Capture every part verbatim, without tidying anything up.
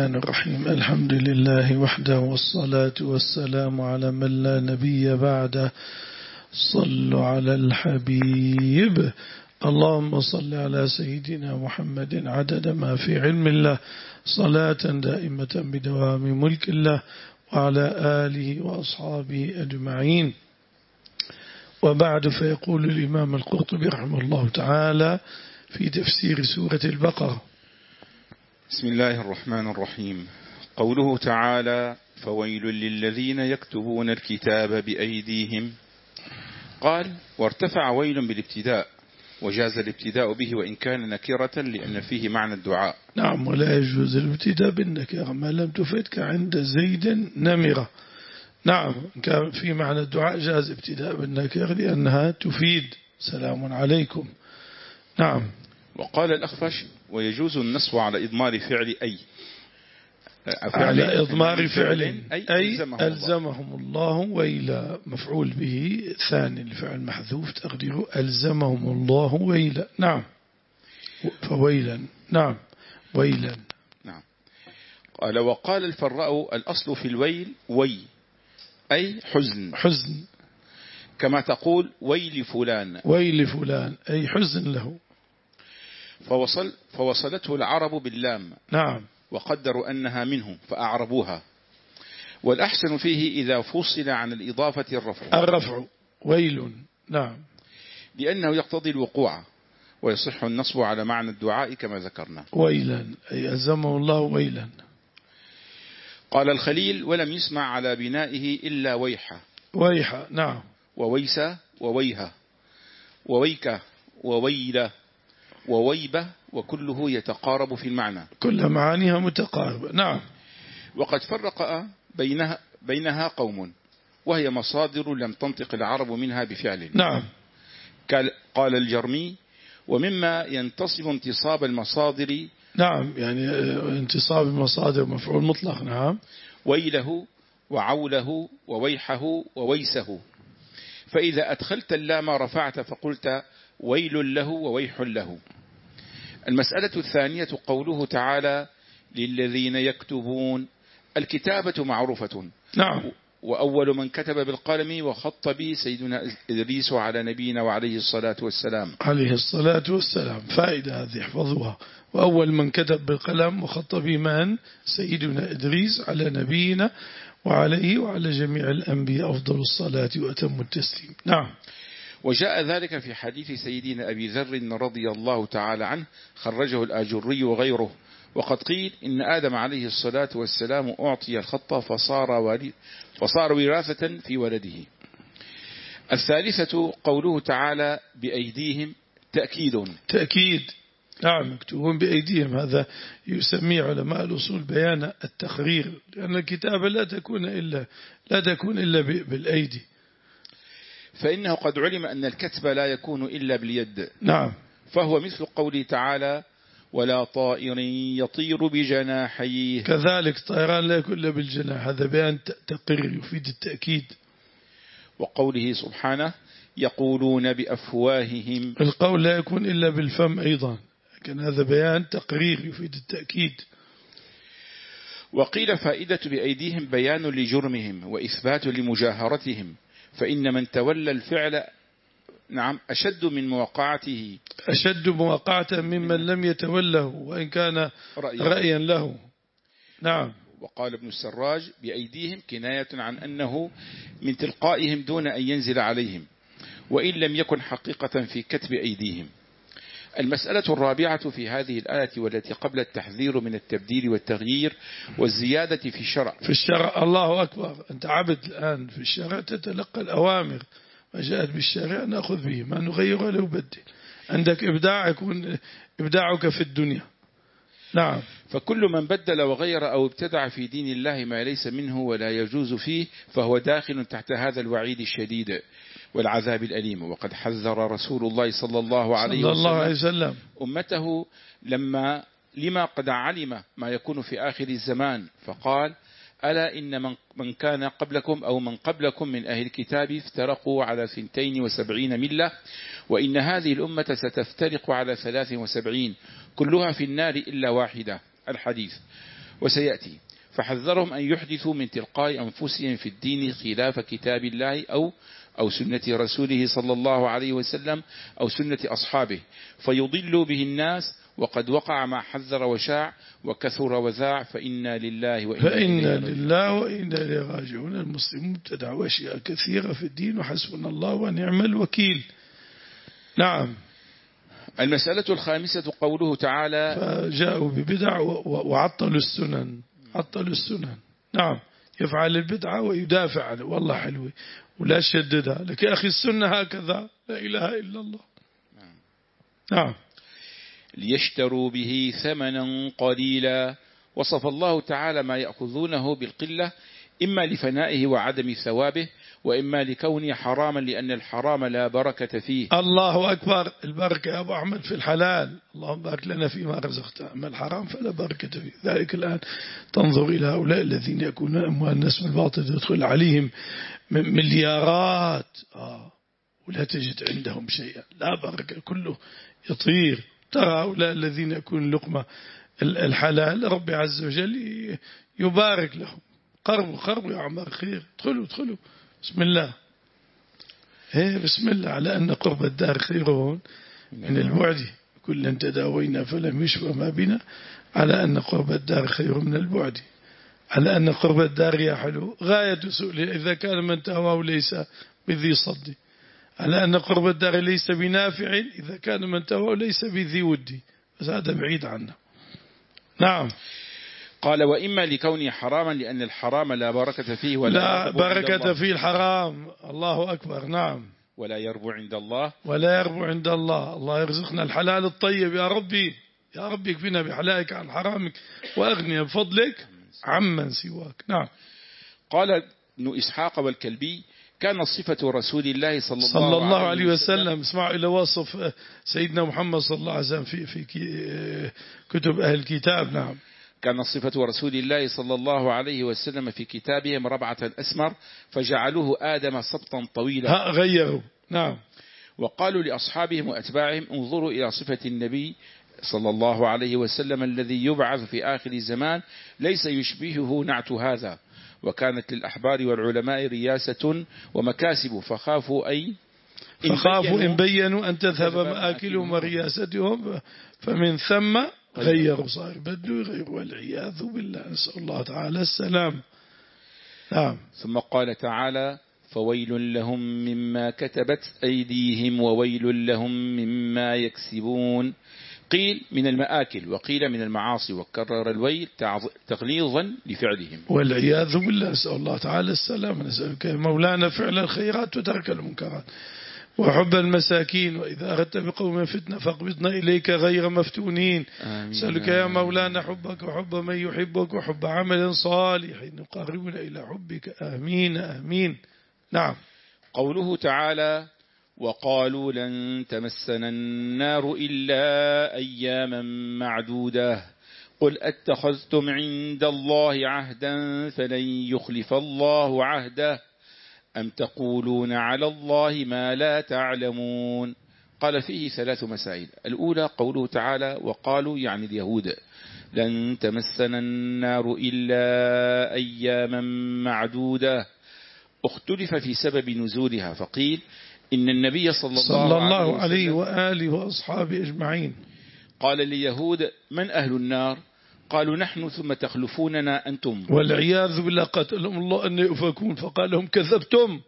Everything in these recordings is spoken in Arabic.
الرحمن الرحيم. الحمد لله وحده والصلاة والسلام على من لا نبي بعده. صلوا على الحبيب. اللهم صل على سيدنا محمد عدد ما في علم الله، صلاة دائمة بدوام ملك الله، وعلى آله وأصحابه أجمعين. وبعد، فيقول الإمام القرطبي رحمه الله تعالى في تفسير سورة البقرة: بسم الله الرحمن الرحيم. قوله تعالى: فويل للذين يكتبون الكتاب بأيديهم. قال: وارتفع ويل بالابتداء، وجاز الابتداء به وإن كان نكرة لأن فيه معنى الدعاء. نعم، ولا يجوز الابتداء بالنكرة ما لم تفدك عند زيد نمرة. نعم، كان في معنى الدعاء جاز ابتداء بالنكرة لأنها تفيد سلام عليكم. نعم. وقال الأخفش: ويجوز النصب على إضمار فعل أي على إضمار فعل أي, أي ألزمهم, ألزمهم الله ويلا، مفعول به ثاني الفعل محذوف تقديره ألزمهم الله ويلا. نعم، فويلا. نعم، ويلا. نعم. قال: وقال الفراء: الأصل في الويل وي، أي حزن حزن، كما تقول ويل فلان ويل فلان أي حزن له. فوصل فوصلته العرب باللام. نعم. وقدروا أنها منه فأعربوها. والأحسن فيه إذا فصل عن الإضافة الرفع الرفع ويل. نعم، لأنه يقتضي الوقوع، ويصح النصب على معنى الدعاء كما ذكرنا. ويلا أي ألزمه الله ويلا. قال الخليل: ولم يسمع على بنائه إلا ويحة ويحة. نعم. وويسة وويها وويكة وويلة وويبة، وكله يتقارب في المعنى، كل معانيها متقاربة. نعم. وقد فرق بينها, بينها قوم، وهي مصادر لم تنطق العرب منها بفعل. نعم. قال الجرمي: ومما ينتصب انتصاب المصادر. نعم، يعني انتصاب المصادر مفعول مطلق. نعم. ويله وعوله وويحه وويسه، فإذا أدخلت اللام رفعت فقلت ويل له وويح له. المسألة الثانية قوله تعالى: للذين يكتبون. الكتابة معروفة. نعم. وأول من كتب بالقلم وخط به سيدنا إدريس على نبينا وعليه الصلاة والسلام. عليه الصلاة والسلام. فائدة هذه احفظوها. وأول من كتب بالقلم وخط به من؟ سيدنا إدريس على نبينا وعليه وعلى جميع الأنبياء أفضل الصلاة وأتم التسليم. نعم. وجاء ذلك في حديث سيدنا أبي ذر رضي الله تعالى عنه، خرجه الآجري وغيره. وقد قيل إن آدم عليه الصلاة والسلام أعطي الخط فصار, فصار وراثة في ولده. الثالثة قوله تعالى: بأيديهم. تأكيد تأكيد. نعم، مكتوبون بأيديهم. هذا يسميه علماء الأصول بيان التخرير، لأن الكتابة لا تكون إلا لا تكون إلا بالأيدي، فإنه قد علم أن الكتب لا يكون إلا باليد. نعم. فهو مثل قوله تعالى: ولا طائر يطير بجناحيه. كذلك طيران لا يكون إلا بالجناح، هذا بيان تقرير يفيد التأكيد. وقوله سبحانه: يقولون بأفواههم. القول لا يكون إلا بالفم أيضا، لكن هذا بيان تقرير يفيد التأكيد. وقيل فائدة بأيديهم بيان لجرمهم وإثبات لمجاهرتهم، فإن من تولى الفعل نعم أشد من مواقعته، أشد مواقعة ممن لم يتوله وإن كان رأيا, رأيا له. نعم. وقال ابن السراج: بأيديهم كناية عن أنه من تلقائهم دون أن ينزل عليهم، وإن لم يكن حقيقة في كتب أيديهم. المسألة الرابعة في هذه الآية والتي قبل التحذير من التبديل والتغيير والزيادة في الشرع. في الشرع، الله أكبر. أنت عبد الآن في الشرع تتلقى الأوامر، ما جاءت بالشرع نأخذ به، ما نغير ولا نبدل. عندك إبداع يكون إبداعك في الدنيا. نعم. فكل من بدل وغير أو ابتدع في دين الله ما ليس منه ولا يجوز فيه فهو داخل تحت هذا الوعيد الشديد والعذاب الأليم. وقد حذر رسول الله صلى الله عليه صلى الله عليه وسلم وسلم أمته لما لما قد علم ما يكون في آخر الزمان، فقال: ألا إن من كان قبلكم أو من قبلكم من أهل الكتاب افترقوا على ثنتين وسبعين ملة، وإن هذه الأمة ستفترق على ثلاث وسبعين كلها في النار إلا واحدة. الحديث. وسيأتي. فحذرهم أن يحدثوا من تلقاء أنفسهم في الدين خلاف كتاب الله أو أو سنة رسوله صلى الله عليه وسلم أو سنة أصحابه فيضلوا به الناس، وقد وقع ما حذر وشاع وكثر وذاع، فإنا لله وإنا فإنا لله وإنا إليه راجعون. المسلمون ابتدعوا أشياء كثيرة في الدين وحسبنا الله ونعم الوكيل. نعم. المسألة الخامسة قوله تعالى فجاءوا ببدع وعطلوا السنن، عطلوا السنن. نعم، يفعل البدعة ويدافع عنه، والله حلوة ولا شددها لك يا أخي، السنة هكذا، لا إله إلا الله. نعم. ليشتروا به ثمنا قليلا. وصف الله تعالى ما يأخذونه بالقلة إما لفنائه وعدم ثوابه، وإما لكونه حراما لأن الحرام لا بركة فيه. الله أكبر. البركة يا أبو أحمد في الحلال، اللهم بارك لنا فيما رزقتنا، أما الحرام فلا بركة فيه. ذلك الآن تنظر إلى هؤلاء الذين يكونون أموال الناس من الباطل يدخل عليهم مليارات آه ولا تجد عندهم شيئا، لا بركة، كله يطير. ترى هؤلاء الذين يكون لقمة الحلال ربي عز وجل يبارك لهم. قربوا قربوا يا عمر خير، ادخلوا ادخلوا بسم الله. ايه بسم الله، على أن قرب الدار خير من البعد، كلا تداوينا فلم يشفى ما بنا، على أن قرب الدار خير من البعد، على أن قرب الدار يا حلو غاية سؤله إذا كان من تهواه ليس بذي صد، على أن قرب الدار ليس بنافع إذا كان من تهواه ليس بذي ودي، بس هذا بعيد عنه. نعم. قال وإما لكونه حراما لأن الحرام لا بركة فيه ولا لا بركة فيه الحرام. الله أكبر. نعم. ولا يربو عند الله ولا يربو عند الله. الله يرزقنا الحلال الطيب يا ربي، يا ربي اكفنا بحلالك عن حرامك وأغني بفضلك عمن سواك. نعم. قال ابن إسحاق والكلبي كان صفة رسول الله صلى الله, صلى الله عليه وسلم, وسلم. اسمعوا إلى وصف سيدنا محمد صلى الله عليه وسلم في في كتب أهل الكتاب. نعم. كان صفة رسول الله صلى الله عليه وسلم في كتابهم ربعة أسمر فجعلوه آدم سبطا طويلا. ها غيروا. نعم. وقالوا لأصحابهم وأتباعهم انظروا إلى صفة النبي صلى الله عليه وسلم الذي يبعث في آخر الزمان ليس يشبهه نعت هذا. وكانت للأحبار والعلماء رياسة ومكاسب فخافوا أي إن فخافوا إن بينوا أن تذهب مآكلهم ورياستهم فمن ثم غيروا، صار بدوا يغيروا والعياذ بالله، نسأل الله تعالى السلام. نعم. ثم قال تعالى فويل لهم مما كتبت أيديهم وويل لهم مما يكسبون. قيل من المآكل وقيل من المعاصي، وكرر الويل تغليظا لفعلهم والعياذ بالله، نسأل الله تعالى السلام. نسألك مولانا فعل الخيرات وترك المنكرات وحب المساكين، وإذا أردت بقوم فتنة فاقبضنا إليك غير مفتونين. نسألك يا مولانا حبك وحب من يحبك وحب عمل صالح يقربنا إلى حبك. آمين آمين. نعم. قوله تعالى وقالوا لن تمسنا النار إلا أياما معدودة قل أتخذتم عند الله عهدا فلن يخلف الله عهده أم تقولون على الله ما لا تعلمون. قال فيه ثلاث مسائل. الأولى قوله تعالى وقالوا يعني اليهود لن تمسنا النار إلا أياما معدودة، اختلف في سبب نزولها، فقيل إن النبي صلى الله, صلى الله عليه, عليه وآله وأصحابه أجمعين قال لليهود من أهل النار؟ قالوا نحن ثم تخلفوننا أنتم، والعياذ بالله قتلهم الله أن يؤفكون، فقال لهم كذبتم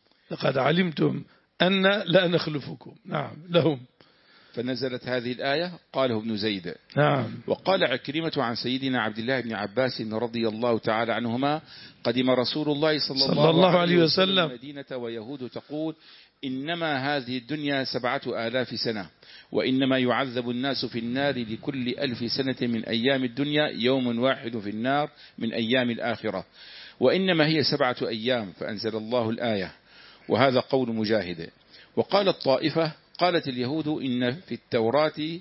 لقد علمتم أن لا نخلفكم. نعم لهم. فنزلت هذه الآية قاله ابن زيد. نعم. وقال عكرمة عن سيدنا عبد الله بن عباس رضي الله تعالى عنهما قدم رسول الله صلى, صلى الله, الله عليه وسلم المدينة ويهود تقول إنما هذه الدنيا سبعة آلاف سنة، وإنما يعذب الناس في النار لكل ألف سنة من أيام الدنيا يوم واحد في النار من أيام الآخرة، وإنما هي سبعة أيام، فأنزل الله الآية. وهذا قول مجاهد. وقال الطائفة قالت اليهود إن في التوراة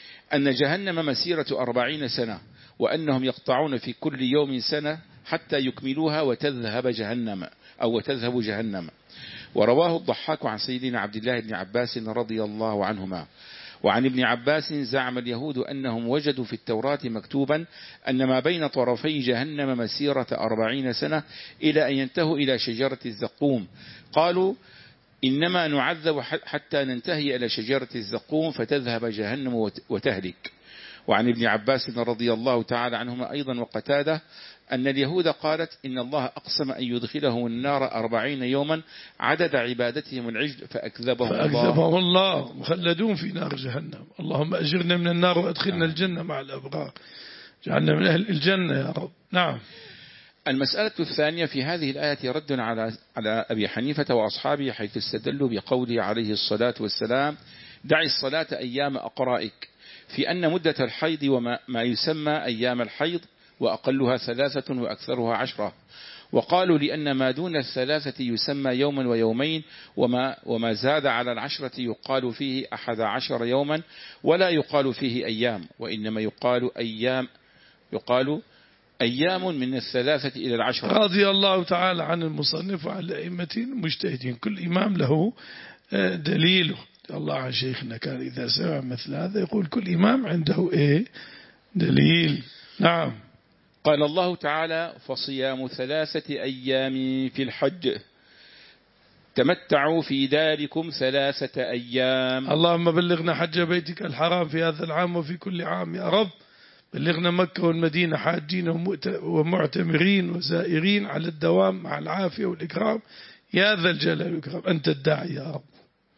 أن جهنم مسيرة أربعين سنة، وأنهم يقطعون في كل يوم سنة حتى يكملوها وتذهب جهنم أو وتذهب جهنم. ورواه الضحاك عن سيدنا عبد الله بن عباس رضي الله عنهما. وعن ابن عباس زعم اليهود أنهم وجدوا في التوراة مكتوبا أن ما بين طرفي جهنم مسيرة أربعين سنة إلى أن ينتهوا إلى شجرة الزقوم. قالوا إنما نعذب حتى ننتهي إلى شجرة الزقوم فتذهب جهنم وتهلك. وعن ابن عباس رضي الله تعالى عنهما أيضا وقتاده أن اليهود قالت إن الله أقسم أن يدخلهم النار أربعين يوما عدد عبادتهم العجل فأكذبهم, فأكذبهم الله, الله مخلدون في نار جهنم. اللهم أجرنا من النار وأدخلنا الجنة مع الأبرار، جعلنا من أهل الجنة يا رب. نعم. المسألة الثانية في هذه الآية رد على على أبي حنيفة وأصحابه حيث استدلوا بقوله عليه الصلاة والسلام دع الصلاة أيام أقرائك، في أن مدة الحيض وما ما يسمى أيام الحيض وأقلها ثلاثة وأكثرها عشرة. وقالوا لأن ما دون الثلاثة يسمى يوما ويومين، وما, وما زاد على العشرة يقال فيه أحد عشر يوما ولا يقال فيه أيام، وإنما يقال أيام يقال أيام من الثلاثة إلى العشرة. رضي الله تعالى عن المصنف وعن الأئمة المجتهدين، كل إمام له دليله. الله عن شيخنا كان إذا سمع مثل هذا يقول كل إمام عنده إيه دليل. نعم. قال الله تعالى فصيام ثلاثة أيام في الحج تمتعوا في داركم ثلاثة أيام. اللهم بلغنا حج بيتك الحرام في هذا العام وفي كل عام يا رب. بلغنا مكة والمدينة حاجين ومعتمرين وزائرين على الدوام مع العافية والإكرام يا ذا الجلال والإكرام، أنت الداعي يا رب.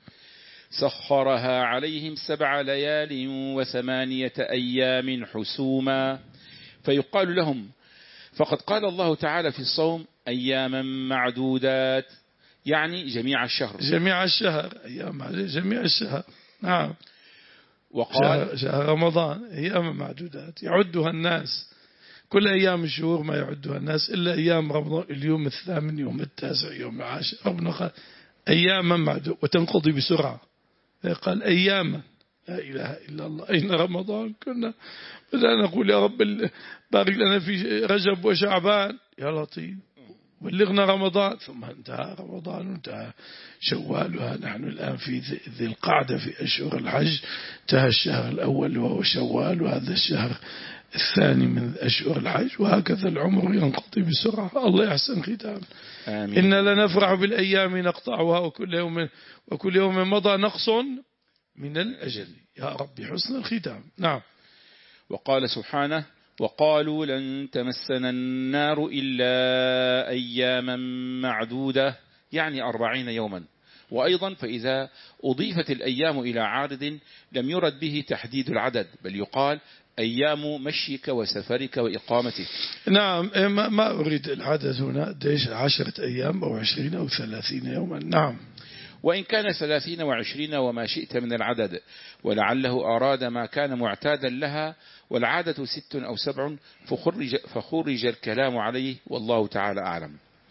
سخرها عليهم سبع ليال وثمانية أيام حسوما، فيقال لهم فقد قال الله تعالى في الصوم أياما معدودات، يعني جميع الشهر جميع الشهر أيام جميع الشهر. نعم. وقال شهر, شهر رمضان أيام معدودات يعدها الناس، كل أيام الشهور ما يعدها الناس إلا أيام رمضان، اليوم الثامن يوم التاسع يوم العاشر، ربنا قال أياما معدودة وتنقضي بسرعة، قال أياما. لا إله إلا الله. أين رمضان؟ كنا بدأنا نقول يا رب بارك لنا في رجب وشعبان يا لطيف، بلغنا رمضان، ثم انتهى رمضان وانتهى شوال، ونحن الآن في ذي القعدة في أشهر الحج، انتهى الشهر الأول وهو شوال، وهذا الشهر الثاني من أشهر الحج، وهكذا العمر ينقضي بسرعة. الله يحسن ختام. إن لنفرح بالأيام نقطعها وكل يوم وكل يوم مضى نقص من الأجل. يا رب حسن الختام. نعم. وقال سبحانه وقالوا لن تمسنا النار إلا أياما معدودة، يعني أربعين يوما. وأيضا فإذا أضيفت الأيام إلى عارض لم يرد به تحديد العدد، بل يقال أيام مشيك وسفرك وإقامتك. نعم. ما أريد العدد هنا ديش عشرة أيام أو عشرين أو ثلاثين يوما. نعم. وإن كان ثلاثين وعشرين وما شئت من العدد، ولعله أراد ما كان معتادا لها، والعادة ست أو سبع فخرج, فخرج الكلام عليه، والله تعالى أعلم.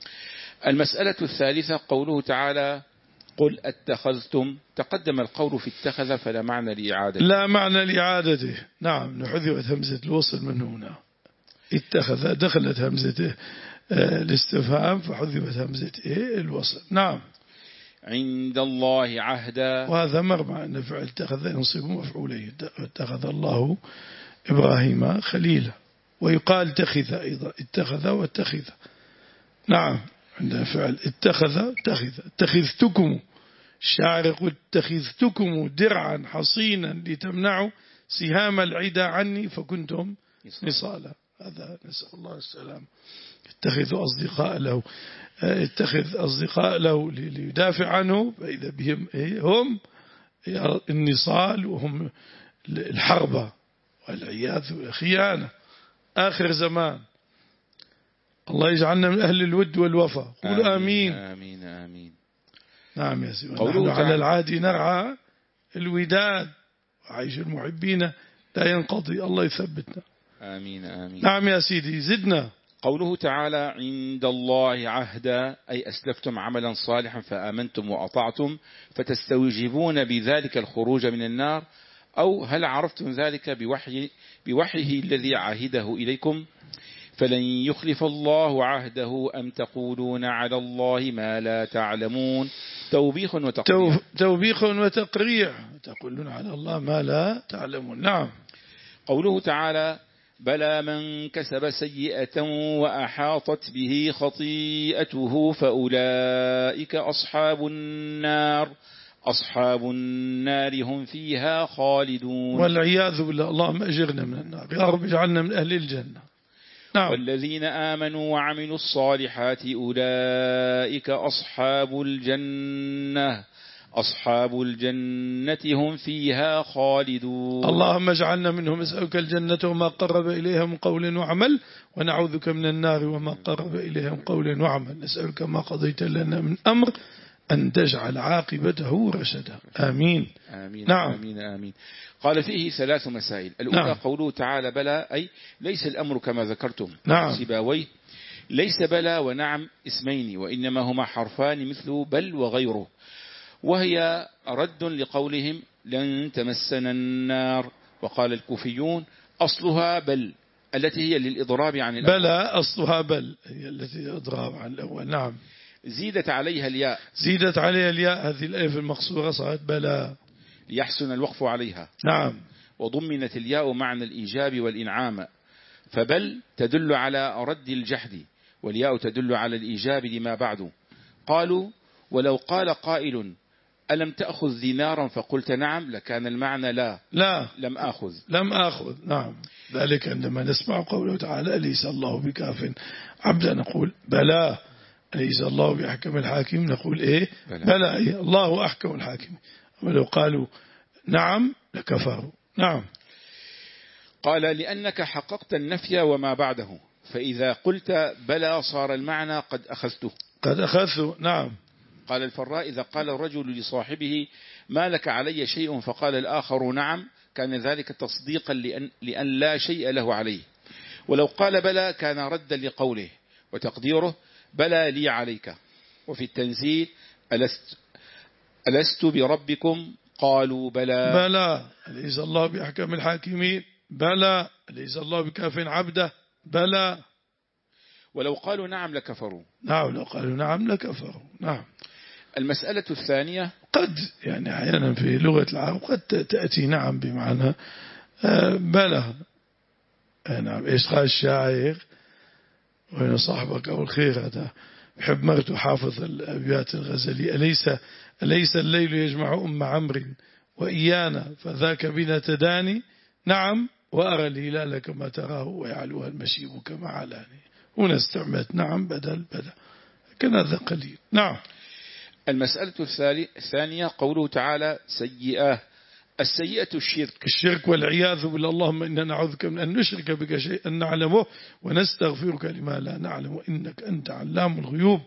المسألة الثالثة قوله تعالى قل اتخذتم، تقدم القول في اتخذ فلا معنى لإعادته. لا معنى لإعادته. نعم. نحذفت همزة الوصل من هنا. اتخذ دخلت همزة الاستفهام فحذفت همزة الوصل. نعم. عند الله عهدا، وهذا مرمى أن فعل اتخذ ينصب مفعولين، اتخذ الله إبراهيم خليلا، ويقال اتخذ أيضا، اتخذ واتخذ. نعم. عند فعل اتخذ اتخذ. اتخذتكم، الشاعر يقول اتخذتكم درعا حصينا لتمنعوا سهام العدا عني فكنتم نصالا. هذا نسأل الله السلام. اتخذوا أصدقاء له، اتخذ أصدقاء له ليدافع عنه، فإذا بهم هم النصال وهم الحربة والعياذ والخيانة. آخر زمان. الله يجعلنا من أهل الود والوفاء. قولوا آمين. آمين آمين. نعم يا سيدي. نحن على العادي نرعى الوداد، وعيش المحبين لا ينقضي. الله يثبتنا. آمين آمين. نعم يا سيدي. زدنا. قوله تعالى عند الله عهدا، أي أسلفتم عملا صالحا فآمنتم وأطعتم فتستوجبون بذلك الخروج من النار، أو هل عرفتم ذلك بوحي بوحيه الذي عهده إليكم؟ فلن يخلف الله عهده أم تقولون على الله ما لا تعلمون. توبيخ وتقريع. توبيخ وتقريع، تقولون على الله ما لا تعلمون. نعم. قوله تعالى بلى من كسب سيئة وأحاطت به خطيئته فأولئك أصحاب النار أصحاب النار هم فيها خالدون. والعياذ بالله. اللهم أجرنا من النار يا رب، اجعلنا من أهل الجنة. نعم. والذين آمنوا وعملوا الصالحات أولئك أصحاب الجنة أصحاب الجنة هم فيها خالدون. اللهم اجعلنا منهم. نسألك الجنة وما قرب إليها من قول وعمل، ونعوذ بك من النار وما قرب إليها من قول وعمل. نسألك ما قضيت لنا من أمر أن تجعل عاقبته رشدا. آمين. آمين. نعم. آمين. آمين. قال فيه ثلاث مسائل. الأولى نعم. قوله تعالى بلى، أي ليس الأمر كما ذكرتم. نعم. سباويه ليس بلى ونعم اسمين، وإنما هما حرفان مثل بل وغيره، وهي رد لقولهم لن تمسنا النار. وقال الكوفيون أصلها بل التي هي للإضراب عن الأول. بلى أصلها بل هي التي إضراب عن الأول. نعم. زيدت عليها الياء. زيدت عليها الياء، هذه الألف المقصورة صارت بلى ليحسن الوقف عليها. نعم. وضمنت الياء معنى الإيجاب والإنعام، فبل تدل على رد الجحد، والياء تدل على الإيجاب لما بعده. قالوا ولو قال قائل ألم تأخذ دينارا فقلت نعم لكان المعنى لا لا لم آخذ لم آخذ. نعم. ذلك عندما نسمع قوله تعالى أليس الله بكاف عبدا نقول بلى، أليس الله بأحكم الحاكم نقول إيه بلى, بلى. إيه؟ الله أحكم الحاكم. ولو قالوا نعم لكفروا. نعم. قال لأنك حققت النفي وما بعده، فإذا قلت بلى صار المعنى قد أخذته قد أخذته. نعم. قال الفراء إذا قال الرجل لصاحبه ما لك علي شيء فقال الآخر نعم كان ذلك تصديقا لأن, لأن لا شيء له عليه. ولو قال بلى كان ردا لقوله، وتقديره بلى لي عليك. وفي التنزيل ألست, ألست بربكم قالوا بلى بلى أليس الله بأحكم الحاكمين بلى أليس الله بكاف عبده بلى. ولو قالوا نعم لكفروا. نعم. لو قالوا نعم لكفروا. نعم. المسألة الثانية قد يعني أحيانا في لغة العرب قد تأتي نعم بمعنى بلى. نعم. إيش قال الشاعر وين صاحبك أو الخير هذا يحب مرته حافظ الأبيات الغزلي أليس, أليس الليل يجمع أم عمرو وإيانا فذاك بنا تداني نعم وأرى الهلال كما تراه ويعلوها المشيب كما علاني. هنا استعملت نعم بدل بلى، كان هذا قليل. نعم. المسألة الثانية قوله تعالى سيئة. السيئة الشرك. الشرك والعياذ بالله. اللهم إنا نعوذك من أن نشرك بك شيئا نعلمه ونستغفرك لما لا نعلم إنك أنت علام الغيوب.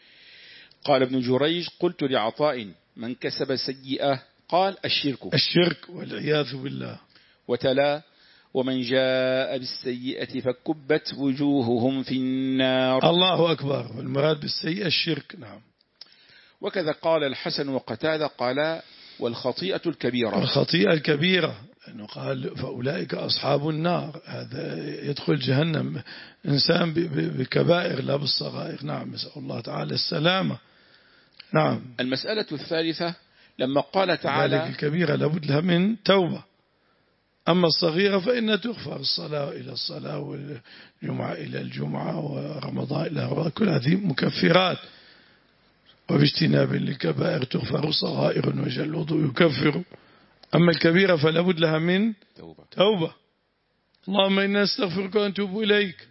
قال ابن جريج قلت لعطاء من كسب سيئة قال الشرك. الشرك والعياذ بالله. وتلا ومن جاء بالسيئة فكبت وجوههم في النار. الله أكبر. والمراد بالسيئة الشرك. نعم. وكذا قال الحسن وقتادة قال والخطيئة الكبيرة. الخطيئة الكبيرة أنه قال فأولئك أصحاب النار، هذا يدخل جهنم إنسان بكبائر لا بالصغائر. نعم. نسأل الله تعالى السلامة. نعم. المسألة الثالثة لما قال تعالى الكبيرة لابد لها من توبة، أما الصغيرة فإنها تغفر. الصلاة إلى الصلاة والجمعة إلى الجمعة ورمضان إلى رمضان كل هذه مكفرات، وباجتناب للكبائر تغفر صغائر وجل الوضوء يكفر. أما الكبيرة فلا بد لها من توبة. توبة. اللهم إنا نستغفرك ونتوب إليك.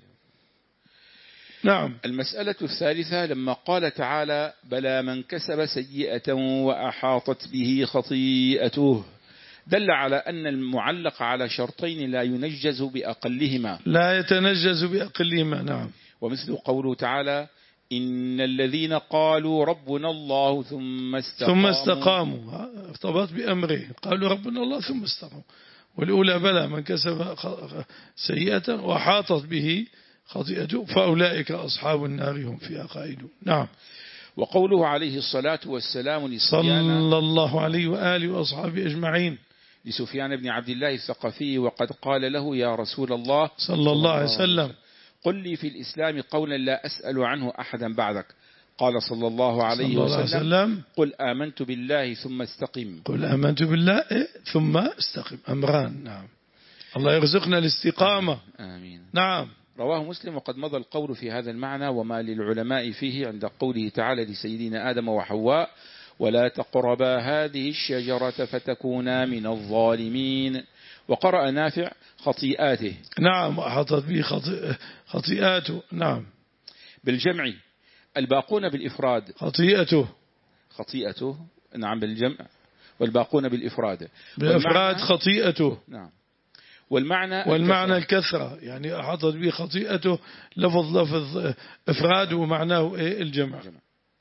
نعم. المسألة الثالثة لما قال تعالى بلى من كسب سيئة وأحاطت به خطيئته دل على أن المعلق على شرطين لا ينجز بأقلهما. لا يتنجز بأقلهما. نعم. ومثل قوله تعالى إن الذين قالوا ربنا الله ثم استقاموا ثم استقاموا ارتبط بأمره قالوا ربنا الله ثم استقاموا. والأولى بلى من كسب سيئة وحاطت به خطيئته فأولئك أصحاب النار هم فيها خالدون. نعم. وقوله عليه الصلاة والسلام لسفيان صلى الله عليه وآله وأصحابه أجمعين لسفيان بن عبد الله الثقفي وقد قال له يا رسول الله صلى الله عليه وسلم قل لي في الإسلام قولا لا أسأل عنه أحدا بعدك. قال صلى الله عليه صلى الله عليه وسلم وسلم قل آمنت بالله ثم استقم. قل آمنت بالله ثم استقم. أمران. نعم. الله يرزقنا الاستقامة. آمين. نعم. رواه مسلم. وقد مضى القول في هذا المعنى وما للعلماء فيه عند قوله تعالى لسيدنا آدم وحواء ولا تقربا هذه الشجرة فتكونا من الظالمين. وقرأ نافع خطيئاته. نعم. وأحاطت به خطي... خطيئاته. نعم. بالجمع. الباقون بالإفراد خطيئته. خطيئته. نعم بالجمع. والباقون بالإفراد. بالإفراد خطيئته. نعم. والمعنى والمعنى الكثرة، يعني أحاطت به خطيئته لفظ لفظ إفراد ومعناه إيه؟ الجمع. الجمع.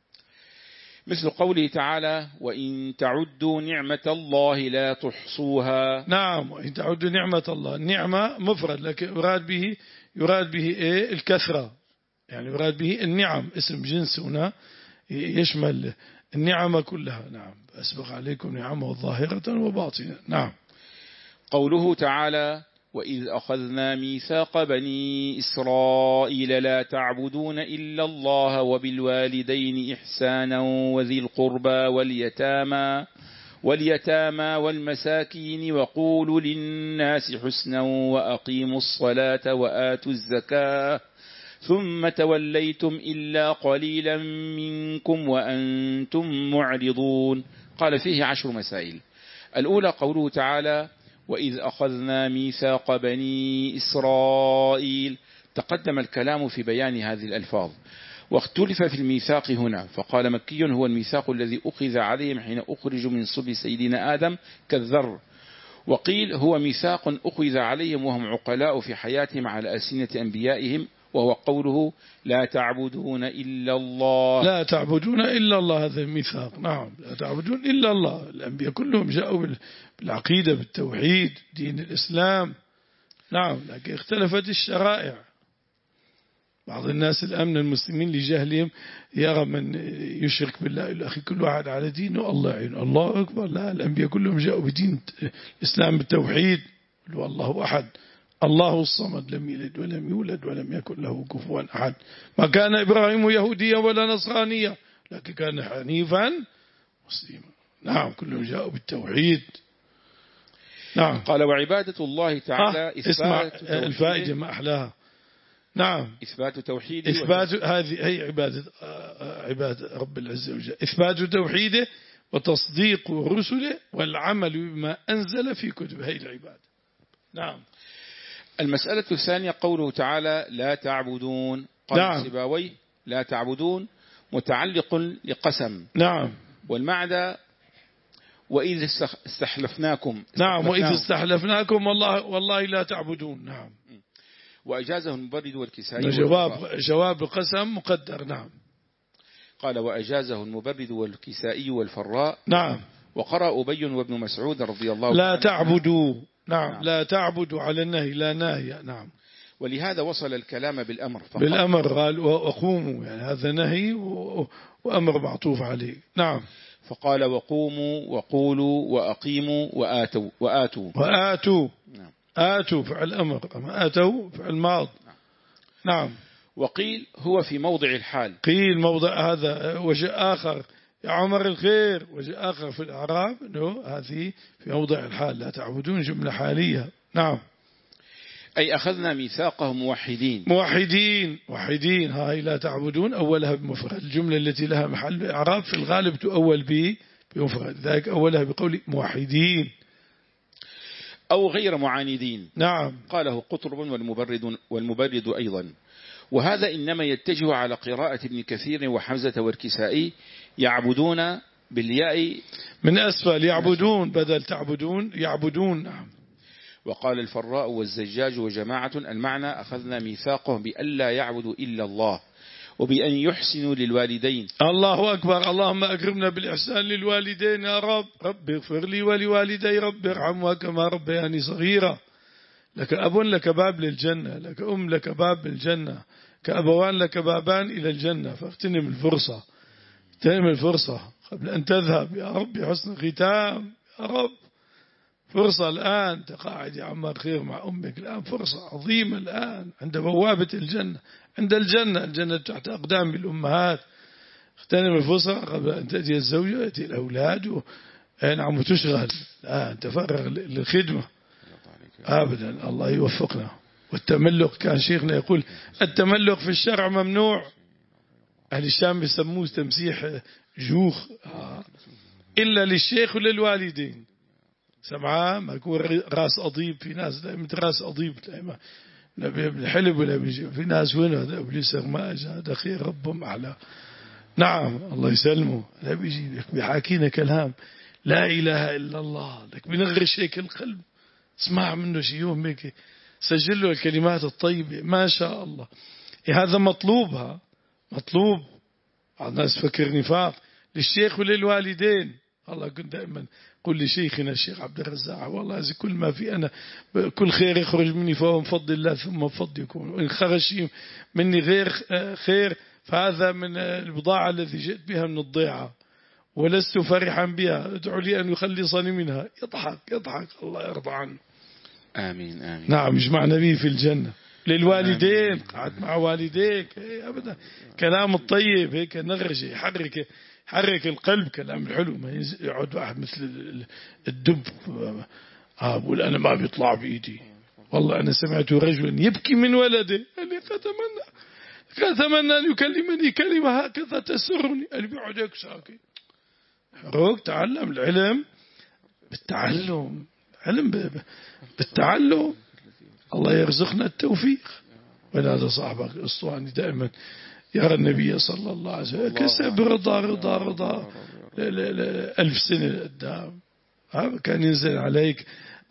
مثل قوله تعالى وإن تعدوا نعمة الله لا تحصوها. نعم. وإن تعدوا نعمة الله، النعمة مفرد لكن يراد به يراد به إيه؟ الكثرة، يعني يراد به النعم، اسم جنس هنا يشمل النعمة كلها. نعم. أسبغ عليكم نعمه ظاهرة وباطنة. نعم. قوله تعالى وإذ أخذنا ميثاق بني إسرائيل لا تعبدون إلا الله وبالوالدين إحسانا وذي القربى واليتامى واليتامى والمساكين وقولوا للناس حسنا وأقيموا الصلاة وآتوا الزكاة ثم توليتم إلا قليلا منكم وأنتم معرضون. قال فيه عشر مسائل. الأولى قوله تعالى وإذ أخذنا ميثاق بني إسرائيل. تقدم الكلام في بيان هذه الألفاظ واختلف في الميثاق هنا، فقال مكي هو الميثاق الذي أخذ عليهم حين أخرجوا من صلب سيدنا آدم كالذر، وقيل هو ميثاق أخذ عليهم وهم عقلاء في حياتهم على ألسنة أنبيائهم، وهو قوله لا تعبدون إلا الله. لا تعبدون إلا الله، هذا الميثاق. نعم. لا تعبدون إلا الله. الأنبياء كلهم جاءوا بالعقيدة بالتوحيد دين الإسلام. نعم. لكن اختلفت الشرائع. بعض الناس الآن من المسلمين لجهلهم يرى من يشرك بالله الأخي كل واحد على دينه الله يعين. الله أكبر. لا، الأنبياء كلهم جاءوا بدين الإسلام بالتوحيد. الله أحد الله الصمد لم يلد ولم يولد ولم يكن له كفوا أحد. ما كان إبراهيم يهوديا ولا نصرانيا لكن كان حنيفا مسلما. نعم. كلهم جاءوا بالتوحيد. نعم. قال وعبادة الله تعالى اسمع الفائدة ما أحلاها. نعم. إثبات توحيده. إثبات هذه هي عبادة عبادة رب العزة وجل. إثبات توحيده وتصديق رسله والعمل بما أنزل في كتبه. هي العبادة. نعم. المسألة الثانية قوله تعالى لا تعبدون. قال نعم. سباويه لا تعبدون متعلق لقسم. نعم. والمعنى وإذ استحلفناكم. نعم. وإذ استحلفناكم والله والله لا تعبدون. نعم. وأجازه المبرد والكسائي. جواب جواب القسم مقدر. نعم. قال وأجازه المبرد والكسائي والفراء. نعم. وقرأ أبي وابن مسعود رضي الله عنه لا تعبدوا. نعم. نعم. لا تعبدوا على النهي لا ناهي. نعم. ولهذا وصل الكلام بالأمر فقط. بالأمر قال وقوموا، يعني هذا نهي وأمر معطوف عليه. نعم. فقال وقوموا وقولوا وأقيموا وآتوا وآتوا وآتوا. نعم. آتوا فعل أمر، أما آتوا فعل ماض. نعم. نعم. وقيل هو في موضع الحال. قيل موضع هذا وجه آخر يا عمر الخير، وجه آخر في الأعراب أنه هذه في موضع الحال. لا تعبدون جملة حالية. نعم. أي أخذنا ميثاقهم موحدين. موحدين موحدين. هاي لا تعبدون أولها بمفرد. الجملة التي لها محل إعراب في الغالب تؤول به بمفرد، ذلك أولها بقول موحدين أو غير معاندين. نعم. قاله قطرب والمبرد, والمبرد أيضا. وهذا إنما يتجه على قراءة ابن كثير وحمزة والكسائي يعبدون بالياء من أسفل، يعبدون بدل تعبدون يعبدون. نعم. وقال الفراء والزجاج وجماعة المعنى أخذنا ميثاقهم بألا يعبدوا إلا الله وبأن يحسنوا للوالدين. الله أكبر. اللهم أكرمنا بالإحسان للوالدين يا رب. رب اغفر لي ولوالدي رب ارحمها كما ربياني صغيرة. لك أب لك باب للجنة، لك أم لك باب للجنة، كأبوان لك بابان إلى الجنة، فاغتنم الفرصة اغتنم الفرصة قبل أن تذهب يا رب. حسن الختام يا رب. فرصة الآن، أنت قاعد يا عمار خير مع أمك الآن، فرصة عظيمة الآن عند بوابة الجنة، عند الجنة، الجنة تحت أقدام الأمهات. اغتنم الفرصة قبل أن تأتي الزوجة ويأتي الأولاد و... نعم وتشغل الآن، تفرغ للخدمة أبدا. الله يوفقنا. والتملق كان شيخنا يقول التملق في الشرع ممنوع. أهل الشام يسموه تمسيح جوخ آه. إلا للشيخ وللوالدين. سمعان ما يكون راس أضيب، في ناس دائما راس أضيب دائما بالحلب ولا بيجي، في ناس وين هذا إبليس ما أجا، هذا خير ربهم أعلى. نعم الله يسلمه، لا بيجي بيحاكينا كلام لا إله إلا الله، لك بنغرش هيك القلب، اسمع منه شيء يوم هيك، سجل له الكلمات الطيبة ما شاء الله. هذا مطلوبها، مطلوب. الناس فكر نفاق للشيخ وللوالدين. الله كنت دائما قل لشيخنا الشيخ عبد الرزاق والله إذا كل ما في أنا كل خير يخرج مني فهو من فضل الله ثم من فضلكم، وإن خرج مني غير خير فهذا من البضاعة التي جئت بها من الضيعة ولست فرحا بها، ادعو لي أن يخلصني منها. يضحك يضحك الله يرضى عنه. آمين آمين. نعم يجمعنا به في الجنة. للوالدين قعد مع والديك أبدا، كلام الطيب هيك نغرجه يحرك حرك القلب، كلام الحلو. ما يقعد واحد مثل الدب آه بقول أنا ما بيطلع بإيدي. والله أنا سمعت رجلا يبكي من ولده قال لي أتمنى أتمنى أن يكلمني كلمة هكذا تسرني. قال بيقعد هيك ساكت. روك تعلم العلم بالتعلم، علم بالتعلم. الله يرزقنا التوفيق. ولهذا صاحبك الأسطواني دائما يرى النبي صلى الله عليه وسلم كسب رضا رضا رضا ألف سنة قدام. كان ينزل عليك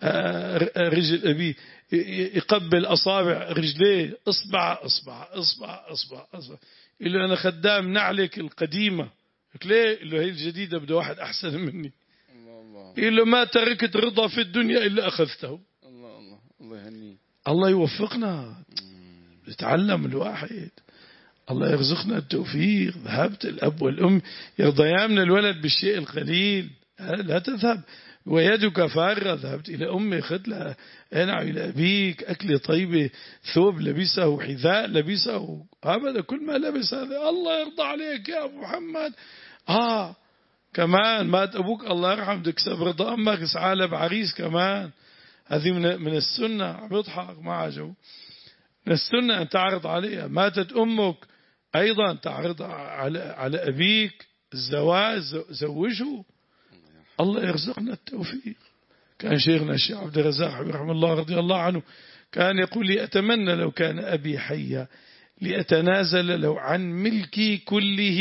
رجل أبي يقبل أصابع رجليه، إصبع إصبع إصبع إصبع إصبع، يقول له أنا خدام نعلك القديمة. ليه؟ يقول له هي الجديدة بده واحد أحسن مني. يقول له ما تركت رضا في الدنيا إلا أخذته. الله الله الله يهنيه. الله يوفقنا يتعلم الواحد. الله يرزقنا التوفيق. ذهبت الأب والأم يرضيان من الولد بالشيء القليل، لا تذهب ويدك فارغة. ذهبت إلى أمي خذ لها أنا إلى أبيك أكل طيبة، ثوب لبسه، حذاء لبسه، أبدا كل ما لبس هذا الله يرضى عليك يا أبو محمد. آه كمان مات أبوك الله يرحم تكسب رضا أمك اسعى بعريس كمان. هذه من من السنة. عم يضحك ما عجو. من السنة أن تعرض عليها. ماتت أمك أيضا تعرض على على أبيك الزواج، زوجه. الله يرزقنا التوفيق. كان شيخنا الشيخ عبد الرزاق رحمه الله رضي الله عنه كان يقول لي أتمنى لو كان أبي حيا لأتنازل لو عن ملكي كله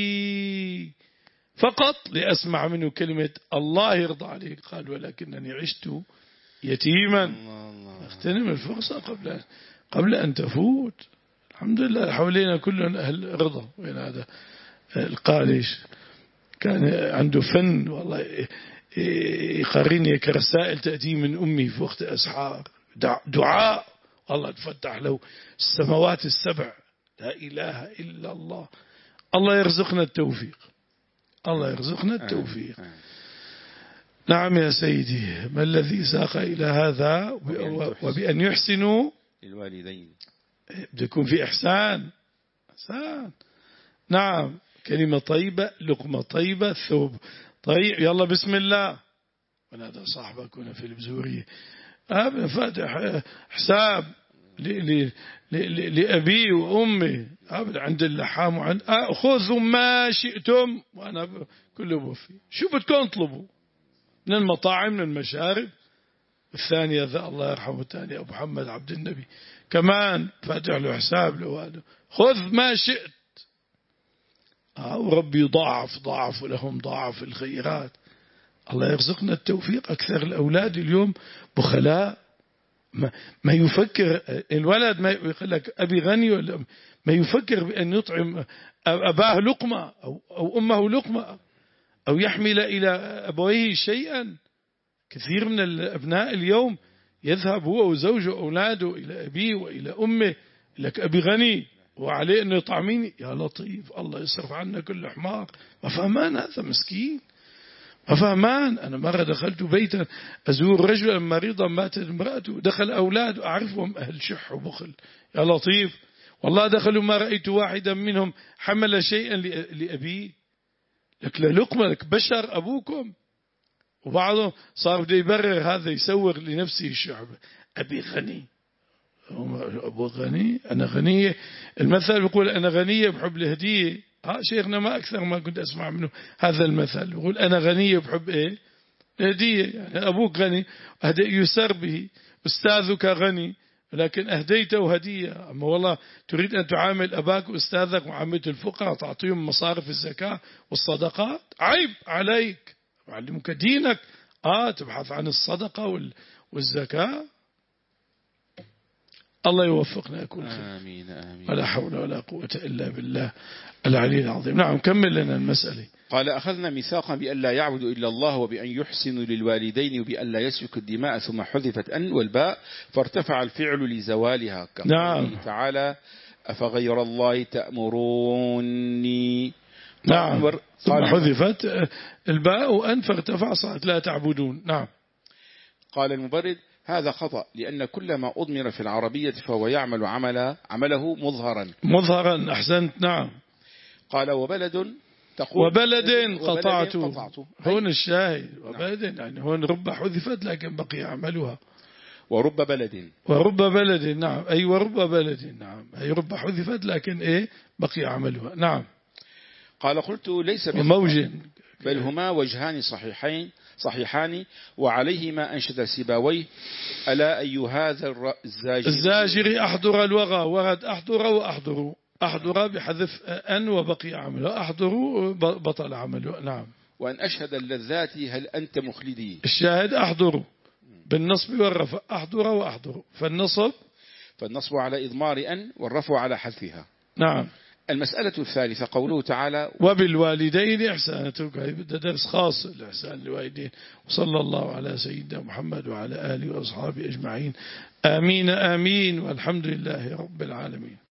فقط لأسمع منه كلمة الله يرضى عليك. قال ولكنني عشت يتيما. اغتنم الفرصة قبل قبل أن تفوت. الحمد لله حوالينا كلنا أهل رضا. وين هذا القالش كان عنده فن والله يقرني كرسائل تأتي من أمي في وقت أسحار دعاء الله تفتح له السماوات السبع. لا إله إلا الله. الله يرزقنا التوفيق. الله يرزقنا التوفيق. نعم يا سيدي. ما الذي ساق إلى هذا؟ وبأن يحسنوا للوالدين. بده يكون في إحسان. إحسان. نعم. كلمة طيبة، لقمة طيبة، ثوب طيب. يلا بسم الله. ونادى صاحبك هنا في البزورية أبدا فاتح حساب لأبي وأمي أبدا عند اللحام وعند خذوا ما شئتم وأنا كله بوفي. شو بدكم اطلبوا من المطاعم من المشارب. الثانية ذا الله يرحمه الثاني أبو محمد عبد النبي كمان فاتح له حساب له هذا خذ ما شئت. وربي يضاعف ضاعف لهم ضاعف الخيرات. الله يرزقنا التوفيق. أكثر الأولاد اليوم بخلاء. ما, ما يفكر الولد ما يقول لك أبي غني ولا ما يفكر بأن يطعم أباه لقمة أو, أو أمه لقمة أو يحمل إلى أبويه شيئا. كثير من الأبناء اليوم يذهب هو وزوجه أولاده إلى أبيه وإلى أمه لك أبي غني وعليه أنه يطعميني. يا لطيف الله يصرف عنا كل حمار. ما فهمان هذا مسكين أفهمان. أنا مرة دخلت بيتا أزور رجلا مريضا ماتت امرأته، دخل أولاد أعرفهم أهل شح وبخل، يا لطيف والله دخلوا ما رأيت واحدا منهم حمل شيئا لأبيه، لك للقمة لك بشر أبوكم. وبعضهم صار بده يبرر هذا يسوغ لنفسه الشعب، أبي غني، أبو غني، أنا غنية. المثل بيقول أنا غنية بحب الهدية. ها شيخنا ما أكثر ما كنت أسمع منه هذا المثل، بيقول أنا غنية بحب إيه الهدية، يعني أبوك غني يسر به، أستاذك غني لكن أهديته هدية. أما والله تريد أن تعامل أباك وأستاذك معاملة الفقراء، تعطيهم مصارف الزكاة والصدقات، عيب عليك، معلمك دينك. آه تبحث عن الصدقة والزكاة. الله يوفقنا يكون خير. آمين آمين. ولا حول ولا قوة إلا بالله العلي العظيم. نعم كمل لنا المسألة. قال أخذنا ميثاقا بأن لا يعبدوا إلا الله وبأن يحسنوا للوالدين وبأن لا يسفك الدماء، ثم حذفت أن والباء فارتفع الفعل لزوالها، نعم تعالى أفغير الله تأمروني. نعم ثم حذفت الباء وأن فارتفع صارت لا تعبدون. نعم. قال المبرد هذا خطأ، لأن كل ما أضمر في العربية فهو يعمل عمل عمله مظهرا مظهرا. أحسنت. نعم. قال وبلد تقول وبلد قطعته، هون الشاهد وبلد، يعني هون رب حذفت لكن بقي عملها. ورب بلد ورب بلد. نعم أي ورب بلد. نعم أي رب حذفت لكن إيه بقي عملها. نعم. قال قلت ليس بموج، بل هما وجهان صحيحين صحيحان وعليهما أنشد سيباويه ألا أي هذا الزاجر الزاجر أحضر الوغى، ورد أحضر وأحضروا، أحضر بحذف أن وبقي عمله، أحضروا بطل عمله. نعم. وأن أشهد اللذات هل أنت مخلدي، الشاهد أحضروا بالنصب والرفع، أحضر وأحضروا، فالنصب فالنصب على إضمار أن والرفع على حذفها. نعم. المسألة الثالثة قوله تعالى وبالوالدين إحسانا، ده درس خاص الإحسان للوالدين. وصلى الله على سيدنا محمد وعلى آله وأصحابه أجمعين. آمين آمين والحمد لله رب العالمين.